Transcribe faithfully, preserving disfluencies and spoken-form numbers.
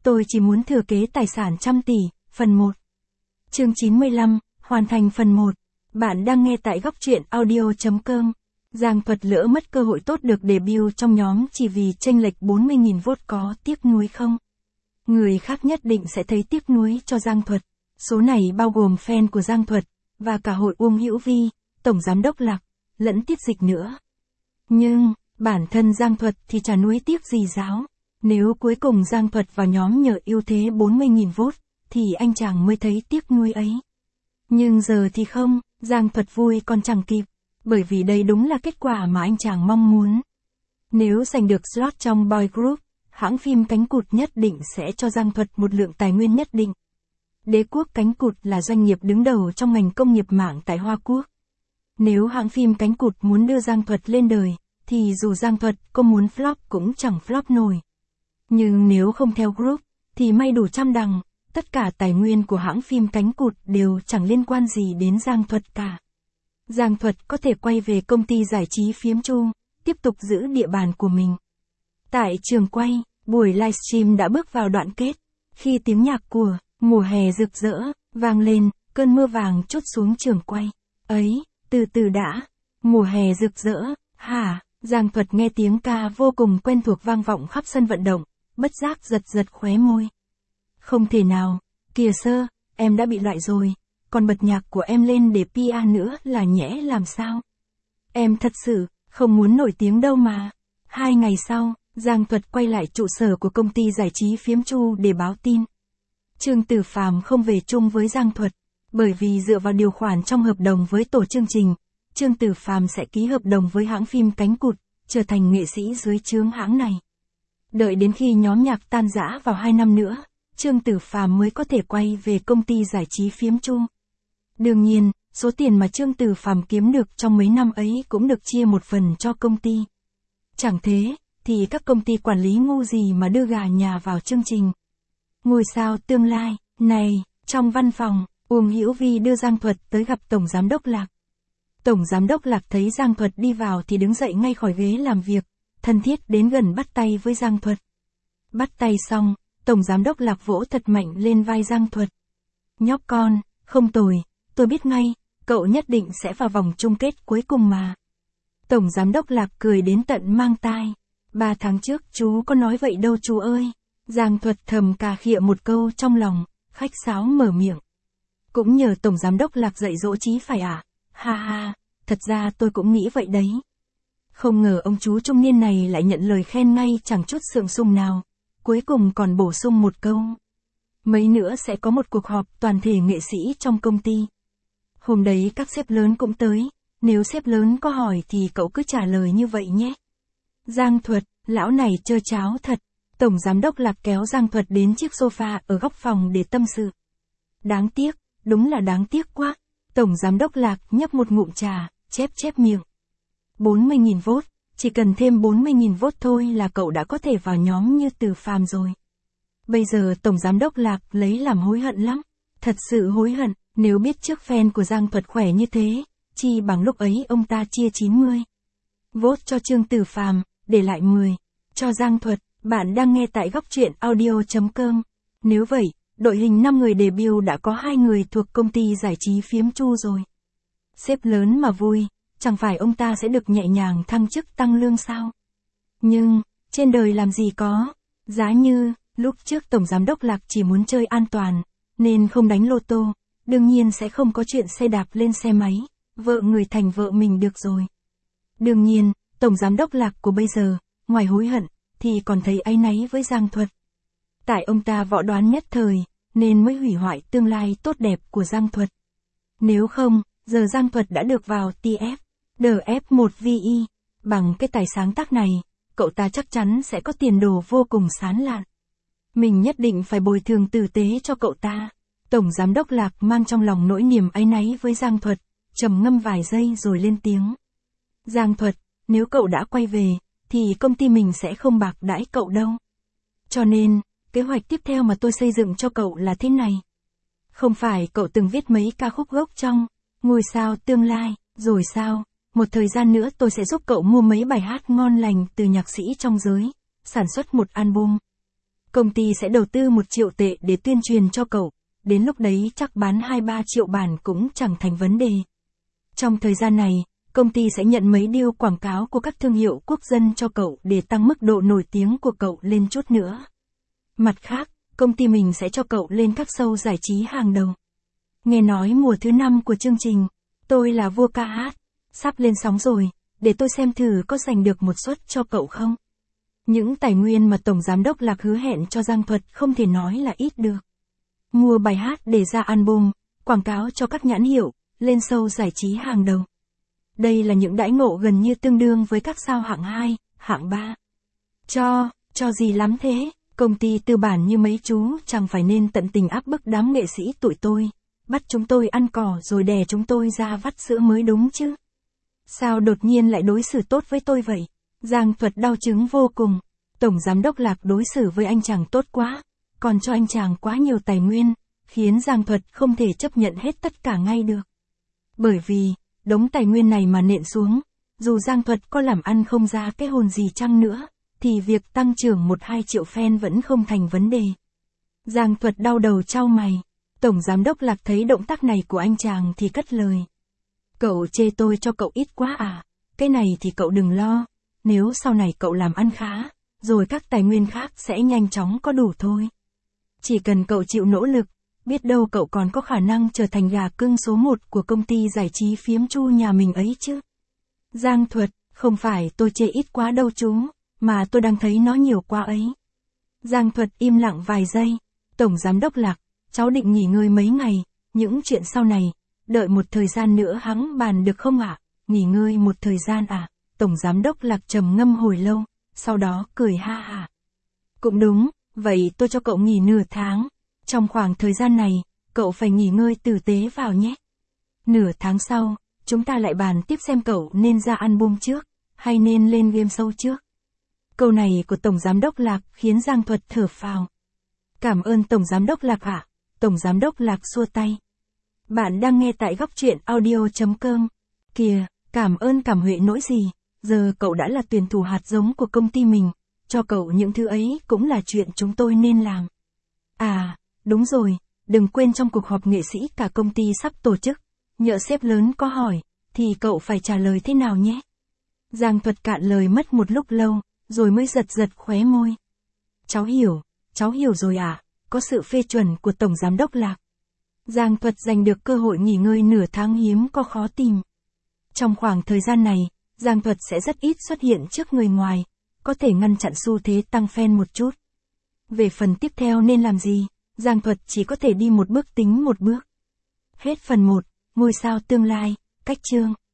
Tôi chỉ muốn thừa kế tài sản trăm tỷ, phần một. Chương chín mươi lăm, hoàn thành phần một. Bạn đang nghe tại góc truyện audio chấm com. Giang Thuật lỡ mất cơ hội tốt được debut trong nhóm chỉ vì chênh lệch bốn mươi nghìn vote có tiếc nuối không? Người khác nhất định sẽ thấy tiếc nuối cho Giang Thuật. Số này bao gồm fan của Giang Thuật, và cả hội Uông Hữu Vi, Tổng Giám đốc Lạc, lẫn Tiết Dịch nữa. Nhưng, bản thân Giang Thuật thì chả nuối tiếc gì giáo. Nếu cuối cùng Giang Thuật vào nhóm nhờ ưu thế bốn mươi nghìn vote, thì anh chàng mới thấy tiếc nuối ấy. Nhưng giờ thì không, Giang Thuật vui còn chẳng kịp, bởi vì đây đúng là kết quả mà anh chàng mong muốn. Nếu giành được slot trong boy group, hãng phim Cánh Cụt nhất định sẽ cho Giang Thuật một lượng tài nguyên nhất định. Đế Quốc Cánh Cụt là doanh nghiệp đứng đầu trong ngành công nghiệp mạng tại Hoa Quốc. Nếu hãng phim Cánh Cụt muốn đưa Giang Thuật lên đời, thì dù Giang Thuật có muốn flop cũng chẳng flop nổi. Nhưng nếu không theo group, thì may đủ trăm đằng, tất cả tài nguyên của hãng phim Cánh Cụt đều chẳng liên quan gì đến Giang Thuật cả. Giang Thuật có thể quay về công ty giải trí Phiếm Chu, tiếp tục giữ địa bàn của mình. Tại trường quay, buổi livestream đã bước vào đoạn kết, khi tiếng nhạc của Mùa Hè Rực Rỡ vang lên, cơn mưa vàng trút xuống trường quay. Ấy, từ từ đã, Mùa Hè Rực Rỡ, hả? Giang Thuật nghe tiếng ca vô cùng quen thuộc vang vọng khắp sân vận động, bất giác giật giật khóe môi. Không thể nào, kìa sơ, em đã bị loại rồi, còn bật nhạc của em lên để pê e nữa là nhẽ làm sao? Em thật sự, không muốn nổi tiếng đâu mà. Hai ngày sau, Giang Thuật quay lại trụ sở của công ty giải trí Phiếm Chu để báo tin. Trương Tử Phàm không về chung với Giang Thuật, bởi vì dựa vào điều khoản trong hợp đồng với tổ chương trình, Trương Tử Phàm sẽ ký hợp đồng với hãng phim Cánh Cụt, trở thành nghệ sĩ dưới trướng hãng này. Đợi đến khi nhóm nhạc tan rã vào hai năm nữa, Trương Tử Phàm mới có thể quay về công ty giải trí Phiếm Chu. Đương nhiên, số tiền mà Trương Tử Phàm kiếm được trong mấy năm ấy cũng được chia một phần cho công ty. Chẳng thế, thì các công ty quản lý ngu gì mà đưa gà nhà vào chương trình. Ngôi sao tương lai, này, trong văn phòng, Uông Hữu Vi đưa Giang Thuật tới gặp Tổng Giám đốc Lạc. Tổng Giám đốc Lạc thấy Giang Thuật đi vào thì đứng dậy ngay khỏi ghế làm việc, thân thiết đến gần bắt tay với Giang Thuật. Bắt tay xong, Tổng Giám đốc Lạc vỗ thật mạnh lên vai Giang Thuật. Nhóc con, không tồi, tôi biết ngay, cậu nhất định sẽ vào vòng chung kết cuối cùng mà. Tổng Giám đốc Lạc cười đến tận mang tai. Ba tháng trước chú có nói vậy đâu chú ơi. Giang Thuật thầm cà khịa một câu trong lòng, khách sáo mở miệng. Cũng nhờ Tổng Giám đốc Lạc dạy dỗ chí phải à? Ha ha, thật ra tôi cũng nghĩ vậy đấy. Không ngờ ông chú trung niên này lại nhận lời khen ngay chẳng chút sượng sùng nào, cuối cùng còn bổ sung một câu. Mấy nữa sẽ có một cuộc họp toàn thể nghệ sĩ trong công ty. Hôm đấy các sếp lớn cũng tới, nếu sếp lớn có hỏi thì cậu cứ trả lời như vậy nhé. Giang Thuật, lão này trơ cháo thật. Tổng Giám đốc Lạc kéo Giang Thuật đến chiếc sofa ở góc phòng để tâm sự. Đáng tiếc, đúng là đáng tiếc quá. Tổng Giám đốc Lạc nhấp một ngụm trà, chép chép miệng. bốn mươi nghìn vote, chỉ cần thêm bốn mươi nghìn vote thôi là cậu đã có thể vào nhóm như Tử Phàm rồi. Bây giờ Tổng Giám đốc Lạc lấy làm hối hận lắm. Thật sự hối hận, nếu biết trước fan của Giang Thuật khỏe như thế, chi bằng lúc ấy ông ta chia chín mươi. Vote cho Trương Tử Phàm, để lại mười. Cho Giang Thuật. Bạn đang nghe tại góc truyện audio chấm com. Nếu vậy, đội hình năm người debut đã có hai người thuộc công ty giải trí Phiếm Chu rồi. Sếp lớn mà vui, chẳng phải ông ta sẽ được nhẹ nhàng thăng chức tăng lương sao? Nhưng, trên đời làm gì có. Giá như, lúc trước Tổng Giám đốc Lạc chỉ muốn chơi an toàn, nên không đánh lô tô, đương nhiên sẽ không có chuyện xe đạp lên xe máy, vợ người thành vợ mình được rồi. Đương nhiên, Tổng Giám đốc Lạc của bây giờ, ngoài hối hận, thì còn thấy áy náy với Giang Thuật. Tại ông ta võ đoán nhất thời, nên mới hủy hoại tương lai tốt đẹp của Giang Thuật. Nếu không, giờ Giang Thuật đã được vào tê ép, đê ép một vê i. Bằng cái tài sáng tác này, cậu ta chắc chắn sẽ có tiền đồ vô cùng sáng lạn. Mình nhất định phải bồi thường tử tế cho cậu ta. Tổng Giám đốc Lạc mang trong lòng nỗi niềm áy náy với Giang Thuật, trầm ngâm vài giây rồi lên tiếng. Giang Thuật, nếu cậu đã quay về, thì công ty mình sẽ không bạc đãi cậu đâu. Cho nên, kế hoạch tiếp theo mà tôi xây dựng cho cậu là thế này. Không phải cậu từng viết mấy ca khúc gốc trong Ngôi Sao Tương Lai, rồi sao? Một thời gian nữa tôi sẽ giúp cậu mua mấy bài hát ngon lành từ nhạc sĩ trong giới, sản xuất một album. Công ty sẽ đầu tư một triệu tệ để tuyên truyền cho cậu, đến lúc đấy chắc bán hai ba triệu bản cũng chẳng thành vấn đề. Trong thời gian này, công ty sẽ nhận mấy deal quảng cáo của các thương hiệu quốc dân cho cậu để tăng mức độ nổi tiếng của cậu lên chút nữa. Mặt khác, công ty mình sẽ cho cậu lên các show giải trí hàng đầu. Nghe nói mùa thứ năm của chương trình, Tôi là vua ca hát, sắp lên sóng rồi, để tôi xem thử có giành được một suất cho cậu không. Những tài nguyên mà Tổng Giám đốc Lạc hứa hẹn cho Giang Thuật không thể nói là ít được. Mua bài hát để ra album, quảng cáo cho các nhãn hiệu, lên show giải trí hàng đầu. Đây là những đãi ngộ gần như tương đương với các sao hạng hai, hạng ba. Cho, cho gì lắm thế, công ty tư bản như mấy chú chẳng phải nên tận tình áp bức đám nghệ sĩ tụi tôi, bắt chúng tôi ăn cỏ rồi đè chúng tôi ra vắt sữa mới đúng chứ. Sao đột nhiên lại đối xử tốt với tôi vậy? Giang Thuật đau chứng vô cùng. Tổng Giám đốc Lạc đối xử với anh chàng tốt quá, còn cho anh chàng quá nhiều tài nguyên, khiến Giang Thuật không thể chấp nhận hết tất cả ngay được. Bởi vì, đống tài nguyên này mà nện xuống, dù Giang Thuật có làm ăn không ra cái hồn gì chăng nữa, thì việc tăng trưởng một hai triệu fan vẫn không thành vấn đề. Giang Thuật đau đầu chau mày. Tổng Giám đốc Lạc thấy động tác này của anh chàng thì cất lời. Cậu chê tôi cho cậu ít quá à? Cái này thì cậu đừng lo. Nếu sau này cậu làm ăn khá, rồi các tài nguyên khác sẽ nhanh chóng có đủ thôi. Chỉ cần cậu chịu nỗ lực, biết đâu cậu còn có khả năng trở thành gà cưng số một của công ty giải trí phiếm chu nhà mình ấy chứ. Giang Thuật, không phải tôi chê ít quá đâu chú, mà tôi đang thấy nó nhiều quá ấy. Giang Thuật im lặng vài giây. Tổng Giám đốc Lạc, cháu định nghỉ ngơi mấy ngày, những chuyện sau này, đợi một thời gian nữa hẵng bàn được không ạ? À? Nghỉ ngơi một thời gian à? Tổng Giám đốc Lạc trầm ngâm hồi lâu, sau đó cười ha hả. Cũng đúng, vậy tôi cho cậu nghỉ nửa tháng. Trong khoảng thời gian này, cậu phải nghỉ ngơi tử tế vào nhé. Nửa tháng sau, chúng ta lại bàn tiếp xem cậu nên ra album trước, hay nên lên game show trước. Câu này của Tổng Giám đốc Lạc khiến Giang Thuật thở phào. Cảm ơn Tổng Giám đốc Lạc ạ. Tổng Giám đốc Lạc xua tay. Bạn đang nghe tại góc truyện audio chấm com. Kìa, cảm ơn cảm huệ nỗi gì, giờ cậu đã là tuyển thủ hạt giống của công ty mình, cho cậu những thứ ấy cũng là chuyện chúng tôi nên làm. À, đúng rồi, đừng quên trong cuộc họp nghệ sĩ cả công ty sắp tổ chức, nhỡ sếp lớn có hỏi, thì cậu phải trả lời thế nào nhé. Giang Thuật cạn lời mất một lúc lâu, rồi mới giật giật khóe môi. Cháu hiểu, cháu hiểu rồi ạ. À? Có sự phê chuẩn của Tổng Giám đốc Lạc. Giang Thuật giành được cơ hội nghỉ ngơi nửa tháng hiếm có khó tìm. Trong khoảng thời gian này, Giang Thuật sẽ rất ít xuất hiện trước người ngoài, có thể ngăn chặn xu thế tăng fan một chút. Về phần tiếp theo nên làm gì, Giang Thuật chỉ có thể đi một bước tính một bước. Hết phần một, ngôi sao tương lai, cách chương.